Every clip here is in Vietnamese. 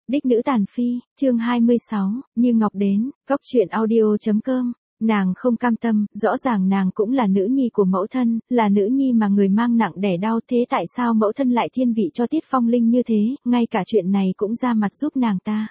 Đích nữ tàn phi, chương 26, Như Ngọc đến, Cốc truyện audio.com. Nàng không cam tâm, rõ ràng nàng cũng là nữ nhi của mẫu thân, là nữ nhi mà người mang nặng đẻ đau, thế tại sao mẫu thân lại thiên vị cho Tiết Phong Linh như thế, ngay cả chuyện này cũng ra mặt giúp nàng ta.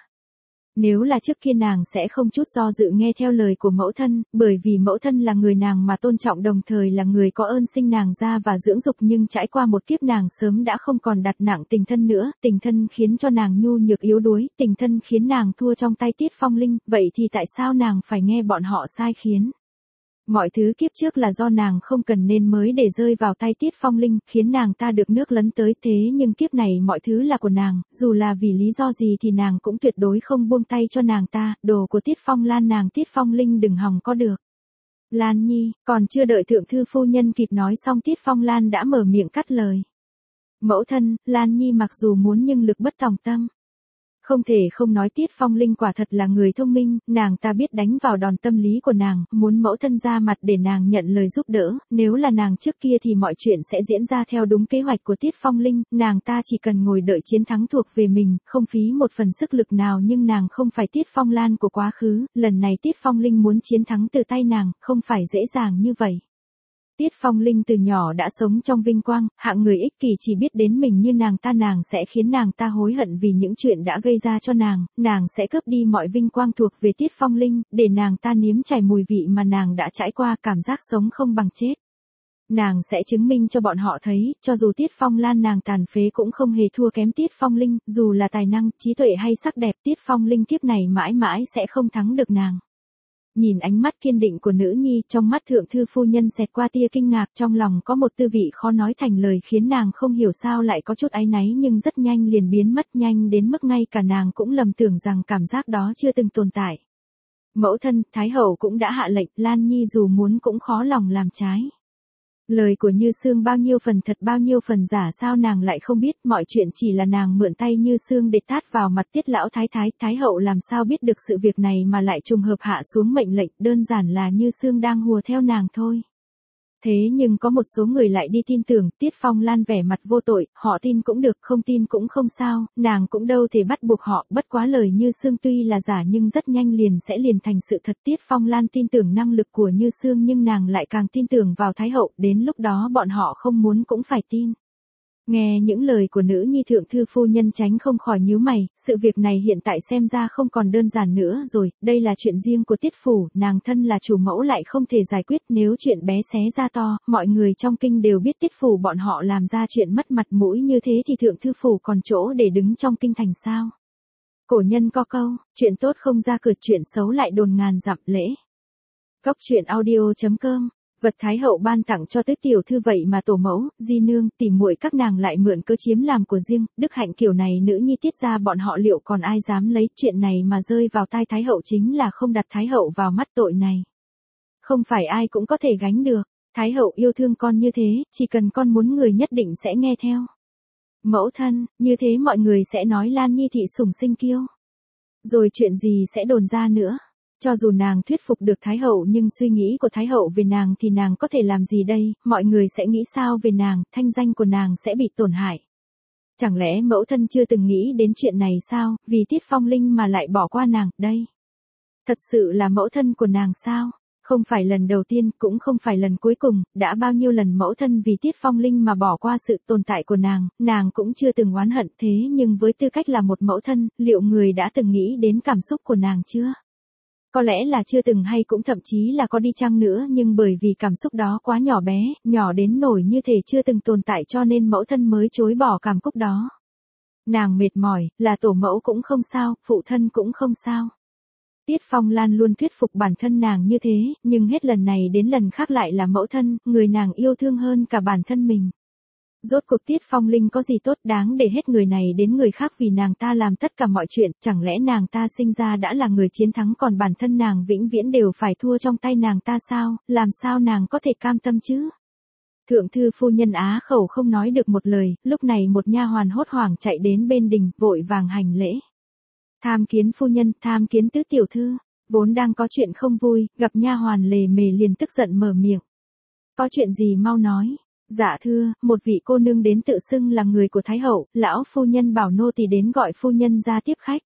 Nếu là trước kia nàng sẽ không chút do dự nghe theo lời của mẫu thân, bởi vì mẫu thân là người nàng mà tôn trọng, đồng thời là người có ơn sinh nàng ra và dưỡng dục, nhưng trải qua một kiếp nàng sớm đã không còn đặt nặng tình thân nữa, tình thân khiến cho nàng nhu nhược yếu đuối, tình thân khiến nàng thua trong tay Tiết Phong Linh, vậy thì tại sao nàng phải nghe bọn họ sai khiến? Mọi thứ kiếp trước là do nàng không cần nên mới để rơi vào tay Tiết Phong Linh, khiến nàng ta được nước lấn tới, thế nhưng kiếp này mọi thứ là của nàng, dù là vì lý do gì thì nàng cũng tuyệt đối không buông tay cho nàng ta, đồ của Tiết Phong Lan nàng Tiết Phong Linh đừng hòng có được. Lan Nhi, còn chưa đợi thượng thư phu nhân kịp nói xong Tiết Phong Lan đã mở miệng cắt lời. Mẫu thân, Lan Nhi mặc dù muốn nhưng lực bất tòng tâm. Không thể không nói Tiết Phong Linh quả thật là người thông minh, nàng ta biết đánh vào đòn tâm lý của nàng, muốn mẫu thân ra mặt để nàng nhận lời giúp đỡ, nếu là nàng trước kia thì mọi chuyện sẽ diễn ra theo đúng kế hoạch của Tiết Phong Linh, nàng ta chỉ cần ngồi đợi chiến thắng thuộc về mình, không phí một phần sức lực nào, nhưng nàng không phải Tiết Phong Lan của quá khứ, lần này Tiết Phong Linh muốn chiến thắng từ tay nàng, không phải dễ dàng như vậy. Tiết Phong Linh từ nhỏ đã sống trong vinh quang, hạng người ích kỷ chỉ biết đến mình như nàng sẽ khiến nàng ta hối hận vì những chuyện đã gây ra cho nàng sẽ cướp đi mọi vinh quang thuộc về Tiết Phong Linh, để nàng ta nếm trải mùi vị mà nàng đã trải qua, cảm giác sống không bằng chết. Nàng sẽ chứng minh cho bọn họ thấy, cho dù Tiết Phong Lan nàng tàn phế cũng không hề thua kém Tiết Phong Linh, dù là tài năng, trí tuệ hay sắc đẹp, Tiết Phong Linh kiếp này mãi mãi sẽ không thắng được nàng. Nhìn ánh mắt kiên định của nữ nhi, trong mắt thượng thư phu nhân xẹt qua tia kinh ngạc, trong lòng có một tư vị khó nói thành lời khiến nàng không hiểu sao lại có chút áy náy, nhưng rất nhanh liền biến mất, nhanh đến mức ngay cả nàng cũng lầm tưởng rằng cảm giác đó chưa từng tồn tại. Mẫu thân, Thái hậu cũng đã hạ lệnh, Lan Nhi dù muốn cũng khó lòng làm trái. Lời của Như Sương bao nhiêu phần thật bao nhiêu phần giả, sao nàng lại không biết, mọi chuyện chỉ là nàng mượn tay Như Sương để tát vào mặt Tiết lão Thái hậu làm sao biết được sự việc này mà lại trùng hợp hạ xuống mệnh lệnh, đơn giản là Như Sương đang hùa theo nàng thôi. Thế nhưng có một số người lại đi tin tưởng, Tiết Phong Lan vẻ mặt vô tội, họ tin cũng được, không tin cũng không sao, nàng cũng đâu thể bắt buộc họ, bất quá lời Như Sương tuy là giả nhưng rất nhanh sẽ liền thành sự thật. Tiết Phong Lan tin tưởng năng lực của Như Sương nhưng nàng lại càng tin tưởng vào Thái hậu, đến lúc đó bọn họ không muốn cũng phải tin. Nghe những lời của nữ nhi, thượng thư phu nhân tránh không khỏi nhíu mày, sự việc này hiện tại xem ra không còn đơn giản nữa rồi, đây là chuyện riêng của Tiết phủ, nàng thân là chủ mẫu lại không thể giải quyết, nếu chuyện bé xé ra to, mọi người trong kinh đều biết Tiết phủ bọn họ làm ra chuyện mất mặt mũi như thế thì thượng thư phủ còn chỗ để đứng trong kinh thành sao? Cổ nhân có câu, chuyện tốt không ra cửa, chuyện xấu lại đồn ngàn dặm lễ. Cốc truyện audio.com. Vật Thái hậu ban tặng cho Tứ tiểu thư vậy mà tổ mẫu, di nương, tỉ muội các nàng lại mượn cớ chiếm làm của riêng, đức hạnh kiểu này nữ nhi Tiết ra bọn họ liệu còn ai dám lấy, chuyện này mà rơi vào tai Thái hậu chính là không đặt Thái hậu vào mắt, tội này không phải ai cũng có thể gánh được. Thái hậu yêu thương con như thế, chỉ cần con muốn người nhất định sẽ nghe theo. Mẫu thân, như thế mọi người sẽ nói Lan Nhi thị sủng sinh kiêu. Rồi chuyện gì sẽ đồn ra nữa. Cho dù nàng thuyết phục được Thái hậu nhưng suy nghĩ của Thái hậu về nàng thì nàng có thể làm gì đây, mọi người sẽ nghĩ sao về nàng, thanh danh của nàng sẽ bị tổn hại. Chẳng lẽ mẫu thân chưa từng nghĩ đến chuyện này sao, vì Tiết Phong Linh mà lại bỏ qua nàng, đây. Thật sự là mẫu thân của nàng sao? Không phải lần đầu tiên, cũng không phải lần cuối cùng, đã bao nhiêu lần mẫu thân vì Tiết Phong Linh mà bỏ qua sự tồn tại của nàng cũng chưa từng oán hận, thế nhưng với tư cách là một mẫu thân, liệu người đã từng nghĩ đến cảm xúc của nàng chưa? Có lẽ là chưa từng hay cũng thậm chí là có đi chăng nữa, nhưng bởi vì cảm xúc đó quá nhỏ bé, nhỏ đến nổi như thể chưa từng tồn tại cho nên mẫu thân mới chối bỏ cảm xúc đó. Nàng mệt mỏi, là tổ mẫu cũng không sao, phụ thân cũng không sao. Tiết Phong Lan luôn thuyết phục bản thân nàng như thế, nhưng hết lần này đến lần khác lại là mẫu thân, người nàng yêu thương hơn cả bản thân mình. Rốt cuộc Tiết Phong Linh có gì tốt đáng để hết người này đến người khác vì nàng ta làm tất cả mọi chuyện, chẳng lẽ nàng ta sinh ra đã là người chiến thắng còn bản thân nàng vĩnh viễn đều phải thua trong tay nàng ta sao, làm sao nàng có thể cam tâm chứ? Thượng thư phu nhân á khẩu không nói được một lời, lúc này một nha hoàn hốt hoảng chạy đến bên đình, vội vàng hành lễ. Tham kiến phu nhân, tham kiến Tứ tiểu thư, vốn đang có chuyện không vui, gặp nha hoàn lề mề liền tức giận mở miệng. Có chuyện gì mau nói. Dạ thưa, một vị cô nương đến tự xưng là người của Thái hậu, lão phu nhân bảo nô tỳ đến gọi phu nhân ra tiếp khách.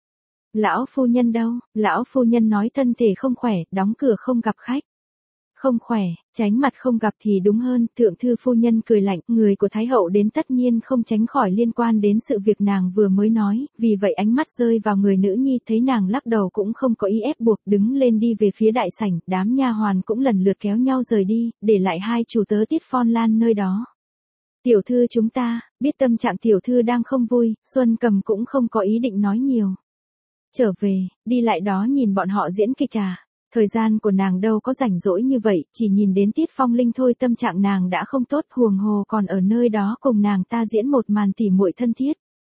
Lão phu nhân đâu? Lão phu nhân nói thân thể không khỏe, đóng cửa không gặp khách. Không khỏe, tránh mặt không gặp thì đúng hơn, thượng thư phu nhân cười lạnh, người của Thái hậu đến tất nhiên không tránh khỏi liên quan đến sự việc nàng vừa mới nói, vì vậy ánh mắt rơi vào người nữ nhi, thấy nàng lắc đầu cũng không có ý ép buộc, đứng lên đi về phía đại sảnh, đám nha hoàn cũng lần lượt kéo nhau rời đi, để lại hai chủ tớ Tiết Phong Lan nơi đó. Tiểu thư chúng ta, biết tâm trạng tiểu thư đang không vui, Xuân Cầm cũng không có ý định nói nhiều. Trở về, đi lại đó nhìn bọn họ diễn kịch à. Thời gian của nàng đâu có rảnh rỗi như vậy, chỉ nhìn đến Tiết Phong Linh thôi tâm trạng nàng đã không tốt, huồng hồ còn ở nơi đó cùng nàng ta diễn một màn tỉ muội thân thiết.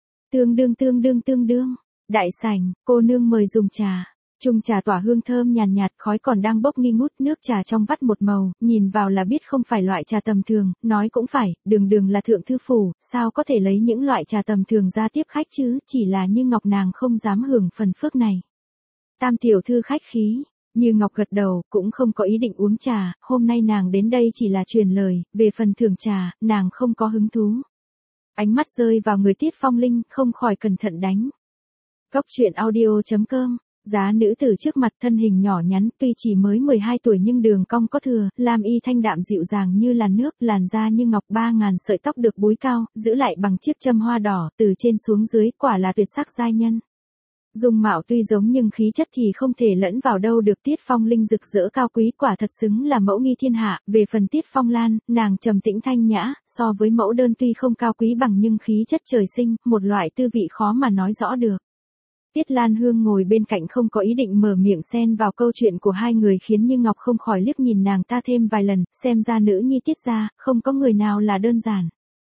Tương đương, đại sảnh, cô nương mời dùng trà. Chung trà tỏa hương thơm nhàn nhạt, khói còn đang bốc nghi ngút, nước trà trong vắt một màu, nhìn vào là biết không phải loại trà tầm thường, nói cũng phải, đường là thượng thư phủ, sao có thể lấy những loại trà tầm thường ra tiếp khách chứ, chỉ là Như Ngọc nàng không dám hưởng phần phước này. Tam tiểu thư khách khí. Như Ngọc gật đầu, cũng không có ý định uống trà, hôm nay nàng đến đây chỉ là truyền lời, về phần thưởng trà, nàng không có hứng thú. Ánh mắt rơi vào người Tiết Phong Linh, không khỏi cẩn thận đánh. Cốc truyện audio.com, giá nữ tử trước mặt thân hình nhỏ nhắn, tuy chỉ mới 12 tuổi nhưng đường cong có thừa, lam y thanh đạm dịu dàng như làn nước, làn da như ngọc, 3.000 sợi tóc được búi cao, giữ lại bằng chiếc châm hoa đỏ, từ trên xuống dưới, quả là tuyệt sắc giai nhân. Dung mạo tuy giống nhưng khí chất thì không thể lẫn vào đâu được, Tiết Phong Linh rực rỡ cao quý, quả thật xứng là mẫu nghi thiên hạ, về phần Tiết Phong Lan, nàng trầm tĩnh thanh nhã, so với mẫu đơn tuy không cao quý bằng nhưng khí chất trời sinh, một loại tư vị khó mà nói rõ được. Tiết Lan Hương ngồi bên cạnh không có ý định mở miệng xen vào câu chuyện của hai người khiến Như Ngọc không khỏi liếc nhìn nàng ta thêm vài lần, xem ra nữ nhi Tiết gia, không có người nào là đơn giản.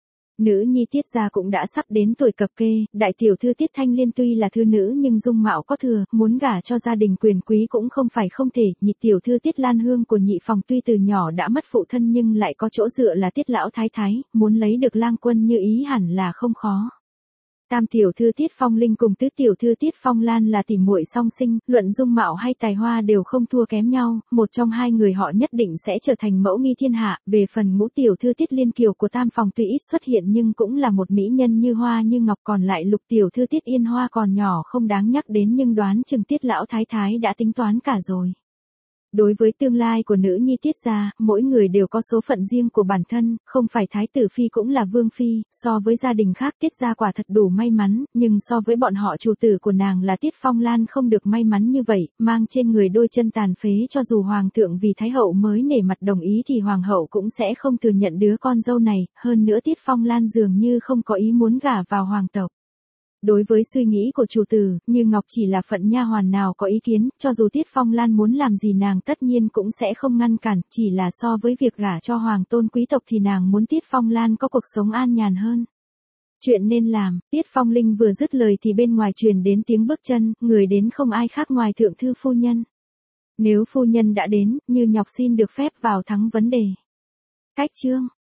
Nữ nhi Tiết gia cũng đã sắp đến tuổi cập kê, đại tiểu thư Tiết Thanh Liên tuy là thư nữ nhưng dung mạo có thừa, muốn gả cho gia đình quyền quý cũng không phải không thể, nhị tiểu thư Tiết Lan Hương của nhị phòng tuy từ nhỏ đã mất phụ thân nhưng lại có chỗ dựa là Tiết lão thái thái, muốn lấy được lang quân như ý hẳn là không khó. Tam tiểu thư Tiết Phong Linh cùng tứ tiểu thư Tiết Phong Lan là tỉ muội song sinh, luận dung mạo hay tài hoa đều không thua kém nhau, một trong hai người họ nhất định sẽ trở thành mẫu nghi thiên hạ, về phần ngũ tiểu thư Tiết Liên Kiều của tam phòng tuy ít xuất hiện nhưng cũng là một mỹ nhân như hoa như ngọc, còn lại lục tiểu thư Tiết Yên Hoa còn nhỏ không đáng nhắc đến nhưng đoán chừng Tiết lão thái thái đã tính toán cả rồi. Đối với tương lai của nữ nhi Tiết gia, mỗi người đều có số phận riêng của bản thân, không phải thái tử phi cũng là vương phi, so với gia đình khác Tiết gia quả thật đủ may mắn, nhưng so với bọn họ chủ tử của nàng là Tiết Phong Lan không được may mắn như vậy, mang trên người đôi chân tàn phế, cho dù hoàng thượng vì thái hậu mới nể mặt đồng ý thì hoàng hậu cũng sẽ không thừa nhận đứa con dâu này, hơn nữa Tiết Phong Lan dường như không có ý muốn gả vào hoàng tộc. Đối với suy nghĩ của chủ tử, Như Ngọc chỉ là phận nha hoàn nào có ý kiến, cho dù Tiết Phong Lan muốn làm gì nàng tất nhiên cũng sẽ không ngăn cản, chỉ là so với việc gả cho hoàng tôn quý tộc thì nàng muốn Tiết Phong Lan có cuộc sống an nhàn hơn. Chuyện nên làm, Tiết Phong Linh vừa dứt lời thì bên ngoài truyền đến tiếng bước chân, người đến không ai khác ngoài thượng thư phu nhân. Nếu phu nhân đã đến, Như Ngọc xin được phép vào thắng vấn đề. Cách chương